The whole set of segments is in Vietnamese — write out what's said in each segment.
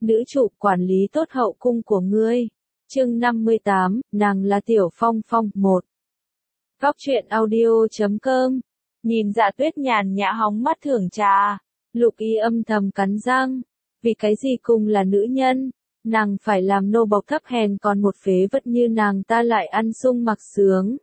nữ chủ quản lý tốt hậu cung của ngươi. Chương 58, nàng là Tiểu Phong Phong 1. Góc truyện audio.com. Nhìn Dạ Tuyết nhàn nhã hóng mắt thưởng trà, Lục Y âm thầm cắn răng, vì cái gì cùng là nữ nhân, nàng phải làm nô bộc thấp hèn, còn một phế vật như nàng ta lại ăn sung mặc sướng.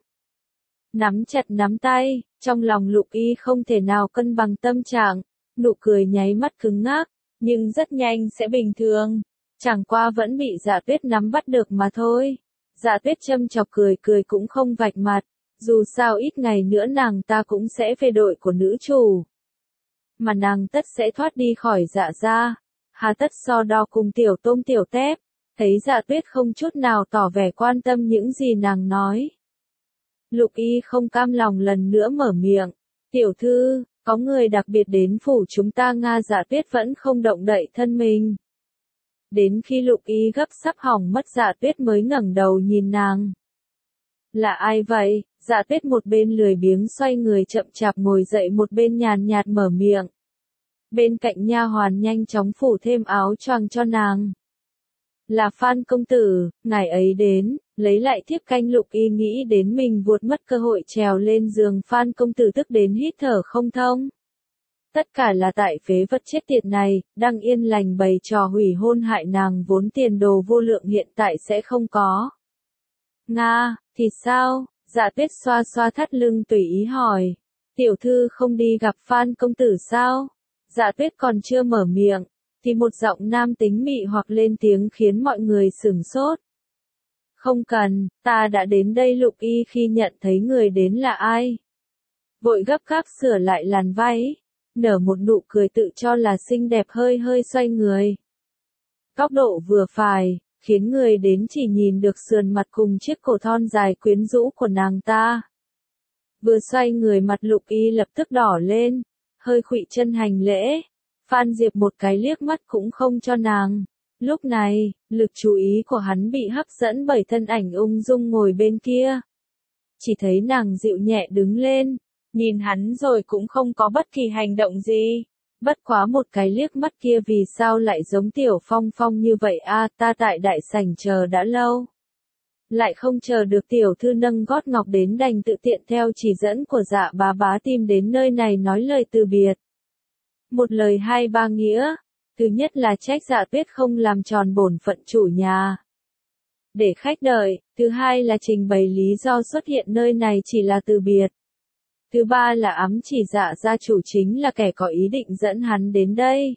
Nắm chặt nắm tay, trong lòng Lục Y không thể nào cân bằng tâm trạng, nụ cười nháy mắt cứng ngắc, nhưng rất nhanh sẽ bình thường, chẳng qua vẫn bị Dạ Tuyết nắm bắt được mà thôi. Dạ Tuyết châm chọc cười cười cũng không vạch mặt, dù sao ít ngày nữa nàng ta cũng sẽ về đội của nữ chủ, mà nàng tất sẽ thoát đi khỏi Dạ gia, hà tất so đo cùng tiểu tôm tiểu tép. Thấy Dạ Tuyết không chút nào tỏ vẻ quan tâm những gì nàng nói, Lục Y không cam lòng lần nữa mở miệng, tiểu thư, có người đặc biệt đến phủ chúng ta Nga. Dạ Tuyết vẫn không động đậy thân mình. Đến khi Lục Y gấp sắp hỏng mất, Dạ Tuyết mới ngẩng đầu nhìn nàng. Là ai vậy? Dạ Tuyết một bên lười biếng xoay người chậm chạp ngồi dậy, một bên nhàn nhạt mở miệng. Bên cạnh nha hoàn nhanh chóng phủ thêm áo choàng cho nàng. Là Phan công tử, ngài ấy đến, lấy lại thiếp canh. Lục Y nghĩ đến mình vuột mất cơ hội trèo lên giường Phan công tử, tức đến hít thở không thông. Tất cả là tại phế vật chết tiệt này, đang yên lành bày trò hủy hôn hại nàng, vốn tiền đồ vô lượng hiện tại sẽ không có. Nga, thì sao? Dạ Tuyết xoa xoa thắt lưng tùy ý hỏi. Tiểu thư không đi gặp Phan công tử sao? Dạ Tuyết còn chưa mở miệng, thì một giọng nam tính mị hoặc lên tiếng khiến mọi người sửng sốt. Không cần, ta đã đến đây. Lục Y khi nhận thấy người đến là ai, vội gấp gáp sửa lại làn váy, nở một nụ cười tự cho là xinh đẹp, hơi hơi xoay người. Góc độ vừa phải, khiến người đến chỉ nhìn được sườn mặt cùng chiếc cổ thon dài quyến rũ của nàng ta. Vừa xoay người, mặt Lục Y lập tức đỏ lên, hơi khuỵu chân hành lễ. Phan Diệp một cái liếc mắt cũng không cho nàng. Lúc này, lực chú ý của hắn bị hấp dẫn bởi thân ảnh ung dung ngồi bên kia. Chỉ thấy nàng dịu nhẹ đứng lên, nhìn hắn rồi cũng không có bất kỳ hành động gì. Bất quá một cái liếc mắt kia vì sao lại giống Tiểu Phong Phong như vậy a? Ta tại đại sảnh chờ đã lâu, lại không chờ được tiểu thư nâng gót ngọc đến, đành tự tiện theo chỉ dẫn của Dạ bá bá tìm đến nơi này nói lời từ biệt. Một lời hai ba nghĩa. Thứ nhất là trách Dạ Tuyết không làm tròn bổn phận chủ nhà, để khách đợi. Thứ hai là trình bày lý do xuất hiện nơi này chỉ là từ biệt. Thứ ba là ám chỉ Dạ gia chủ chính là kẻ có ý định dẫn hắn đến đây.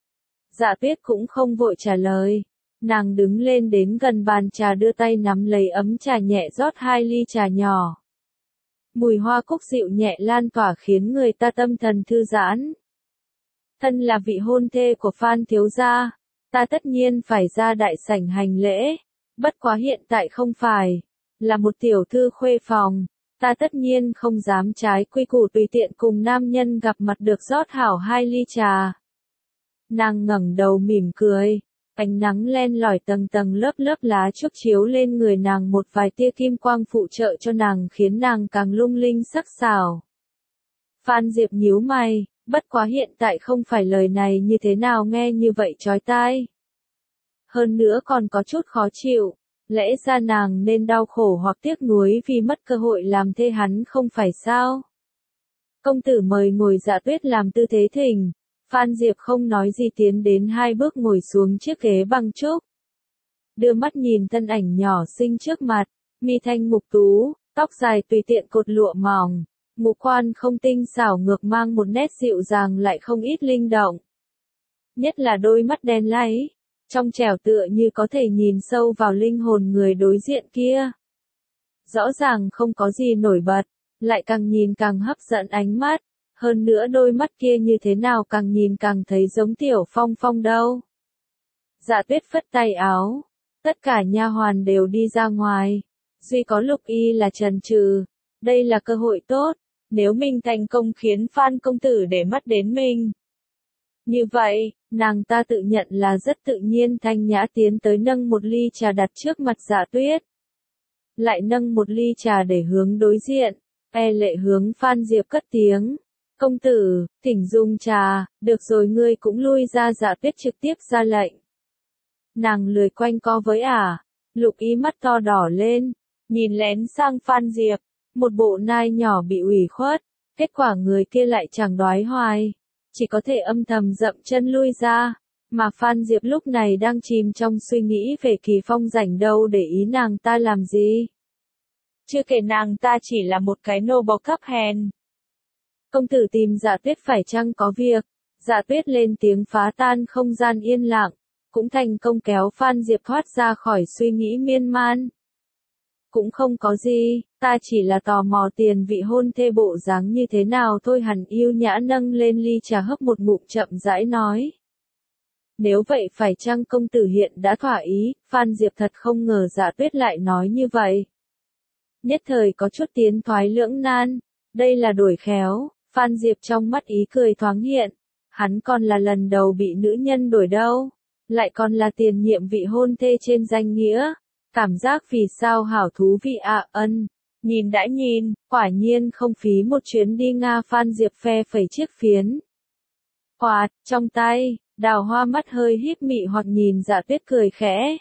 Dạ Tuyết cũng không vội trả lời. Nàng đứng lên đến gần bàn trà, đưa tay nắm lấy ấm trà, nhẹ rót 2 ly trà nhỏ. Mùi hoa cúc dịu nhẹ lan tỏa khiến người ta tâm thần thư giãn. Thân là vị hôn thê của Phan thiếu gia, ta tất nhiên phải ra đại sảnh hành lễ. Bất quá hiện tại không phải là một tiểu thư khuê phòng, ta tất nhiên không dám trái quy củ tùy tiện cùng nam nhân gặp mặt, được rót hảo 2 ly trà. Nàng ngẩng đầu mỉm cười, ánh nắng len lỏi tầng tầng lớp lớp lá trúc chiếu lên người nàng, một vài tia kim quang phụ trợ cho nàng, khiến nàng càng lung linh sắc sảo. Phan Diệp nhíu mày, bất quá hiện tại không phải lời này như thế nào nghe như vậy chói tai. Hơn nữa còn có chút khó chịu, lẽ ra nàng nên đau khổ hoặc tiếc nuối vì mất cơ hội làm thê hắn không phải sao? Công tử mời ngồi. Dạ Tuyết làm tư thế thỉnh. Phan Diệp không nói gì, tiến đến 2 bước ngồi xuống chiếc ghế bằng trúc. Đưa mắt nhìn thân ảnh nhỏ xinh trước mặt, mi thanh mục tú, tóc dài tùy tiện cột lụa mỏng, ngũ quan không tinh xảo, ngược mang một nét dịu dàng lại không ít linh động. Nhất là đôi mắt đen láy, trong trẻo tựa như có thể nhìn sâu vào linh hồn người đối diện kia. Rõ ràng không có gì nổi bật, lại càng nhìn càng hấp dẫn ánh mắt. Hơn nữa đôi mắt kia như thế nào càng nhìn càng thấy giống Tiểu Phong Phong đâu. Dạ Tuyết phất tay áo, tất cả nha hoàn đều đi ra ngoài, duy có Lục Y là chần chừ. Đây là cơ hội tốt, nếu mình thành công khiến Phan công tử để mắt đến mình, như vậy, nàng ta tự nhận là rất tự nhiên thanh nhã tiến tới nâng một ly trà đặt trước mặt Dạ Tuyết. Lại nâng một ly trà để hướng đối diện, lệ hướng Phan Diệp cất tiếng. Công tử, thỉnh dùng trà. Được rồi, ngươi cũng lui ra. Dạ Tuyết trực tiếp ra lệnh. Nàng lười quanh co với Lục Ý mắt to đỏ lên, nhìn lén sang Phan Diệp, một bộ nai nhỏ bị ủy khuất, kết quả người kia lại chẳng đoái hoài, chỉ có thể âm thầm dậm chân lui ra, mà Phan Diệp lúc này đang chìm trong suy nghĩ về Kỳ Phong rảnh đâu để ý nàng ta làm gì. Chưa kể nàng ta chỉ là một cái nô bộc thấp hèn. Công tử tìm Dạ Tuyết phải chăng có việc? Dạ Tuyết lên tiếng phá tan không gian yên lặng, cũng thành công kéo Phan Diệp thoát ra khỏi suy nghĩ miên man. Cũng không có gì, ta chỉ là tò mò tiền vị hôn thê bộ dáng như thế nào thôi. Hắn yêu nhã nâng lên ly trà hấp một ngụm chậm rãi nói. Nếu vậy phải chăng công tử hiện đã thỏa ý? Phan Diệp thật không ngờ Dạ Tuyết lại nói như vậy. Nhất thời có chút tiến thoái lưỡng nan, đây là đổi khéo. Phan Diệp trong mắt ý cười thoáng hiện, hắn còn là lần đầu bị nữ nhân đổi đâu, lại còn là tiền nhiệm vị hôn thê trên danh nghĩa, cảm giác vì sao hảo thú vị nhìn đã nhìn, quả nhiên không phí một chuyến đi Nga. Phan Diệp phe phẩy chiếc phiến quạt trong tay, đào hoa mắt hơi híp mị hoặc nhìn Dạ Tuyết cười khẽ.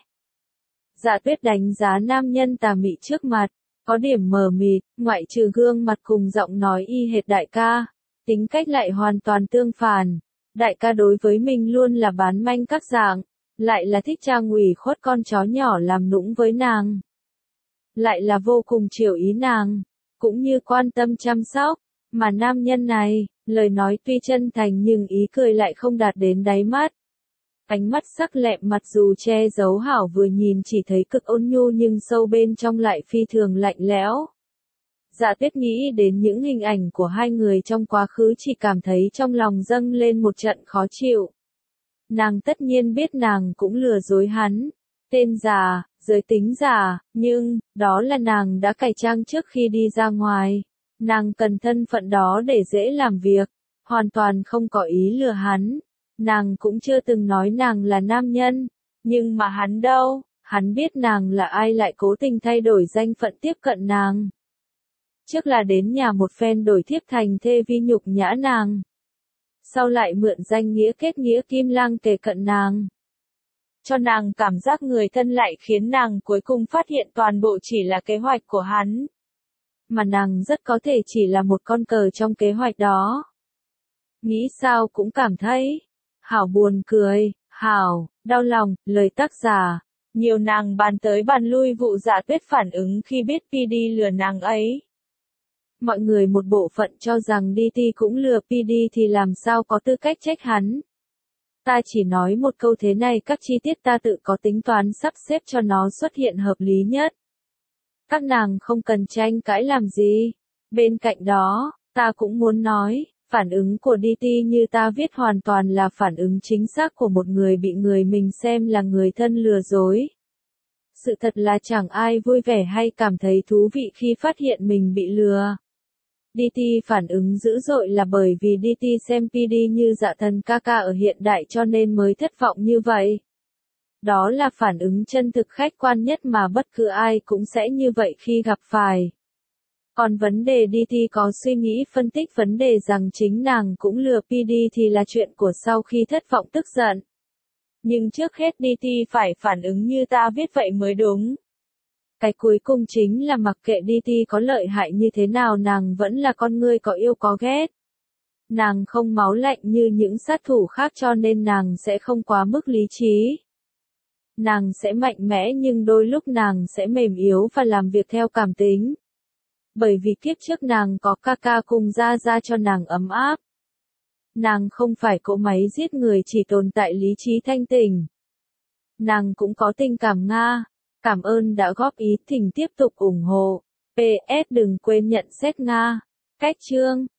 Dạ Tuyết đánh giá nam nhân tà mị trước mặt, có điểm mờ mịt, ngoại trừ gương mặt cùng giọng nói y hệt đại ca, tính cách lại hoàn toàn tương phản. Đại ca đối với mình luôn là bán manh các dạng, lại là thích trang ủy khuất con chó nhỏ làm nũng với nàng. Lại là vô cùng chiều ý nàng, cũng như quan tâm chăm sóc, mà nam nhân này, lời nói tuy chân thành nhưng ý cười lại không đạt đến đáy mắt. Ánh mắt sắc lẹm mặc dù che giấu hảo vừa nhìn chỉ thấy cực ôn nhu nhưng sâu bên trong lại phi thường lạnh lẽo. Dạ Tuyết nghĩ đến những hình ảnh của hai người trong quá khứ chỉ cảm thấy trong lòng dâng lên một trận khó chịu. Nàng tất nhiên biết nàng cũng lừa dối hắn. Tên giả, giới tính giả, nhưng, đó là nàng đã cải trang trước khi đi ra ngoài. Nàng cần thân phận đó để dễ làm việc, hoàn toàn không có ý lừa hắn. Nàng cũng chưa từng nói nàng là nam nhân, nhưng mà hắn đâu, hắn biết nàng là ai lại cố tình thay đổi danh phận tiếp cận nàng. Trước là đến nhà một phen đổi thiếp thành thê vi nhục nhã nàng. Sau lại mượn danh nghĩa kết nghĩa kim lang kề cận nàng. Cho nàng cảm giác người thân lại khiến nàng cuối cùng phát hiện toàn bộ chỉ là kế hoạch của hắn. Mà nàng rất có thể chỉ là một con cờ trong kế hoạch đó. Nghĩ sao cũng cảm thấy, hảo buồn cười, hảo, đau lòng, lời tác giả. Nhiều nàng bàn tới bàn lui vụ Dạ Tuyết phản ứng khi biết PD lừa nàng ấy. Mọi người một bộ phận cho rằng DT cũng lừa PD thì làm sao có tư cách trách hắn. Ta chỉ nói một câu thế này, các chi tiết ta tự có tính toán sắp xếp cho nó xuất hiện hợp lý nhất. Các nàng không cần tranh cãi làm gì. Bên cạnh đó, ta cũng muốn nói, phản ứng của DT như ta viết hoàn toàn là phản ứng chính xác của một người bị người mình xem là người thân lừa dối. Sự thật là chẳng ai vui vẻ hay cảm thấy thú vị khi phát hiện mình bị lừa. DT phản ứng dữ dội là bởi vì DT xem PD như dạ thần ca ca ở hiện đại cho nên mới thất vọng như vậy. Đó là phản ứng chân thực khách quan nhất mà bất cứ ai cũng sẽ như vậy khi gặp phải. Còn vấn đề DT có suy nghĩ phân tích vấn đề rằng chính nàng cũng lừa PD thì là chuyện của sau khi thất vọng tức giận. Nhưng trước hết DT phải phản ứng như ta viết vậy mới đúng. Cái cuối cùng chính là mặc kệ DT có lợi hại như thế nào nàng vẫn là con người có yêu có ghét. Nàng không máu lạnh như những sát thủ khác cho nên nàng sẽ không quá mức lý trí. Nàng sẽ mạnh mẽ nhưng đôi lúc nàng sẽ mềm yếu và làm việc theo cảm tính. Bởi vì kiếp trước nàng có ca ca cùng ra cho nàng ấm áp. Nàng không phải cỗ máy giết người chỉ tồn tại lý trí thanh tỉnh. Nàng cũng có tình cảm Nga. Cảm ơn đã góp ý, thỉnh tiếp tục ủng hộ. PS đừng quên nhận xét Nga. Cách chương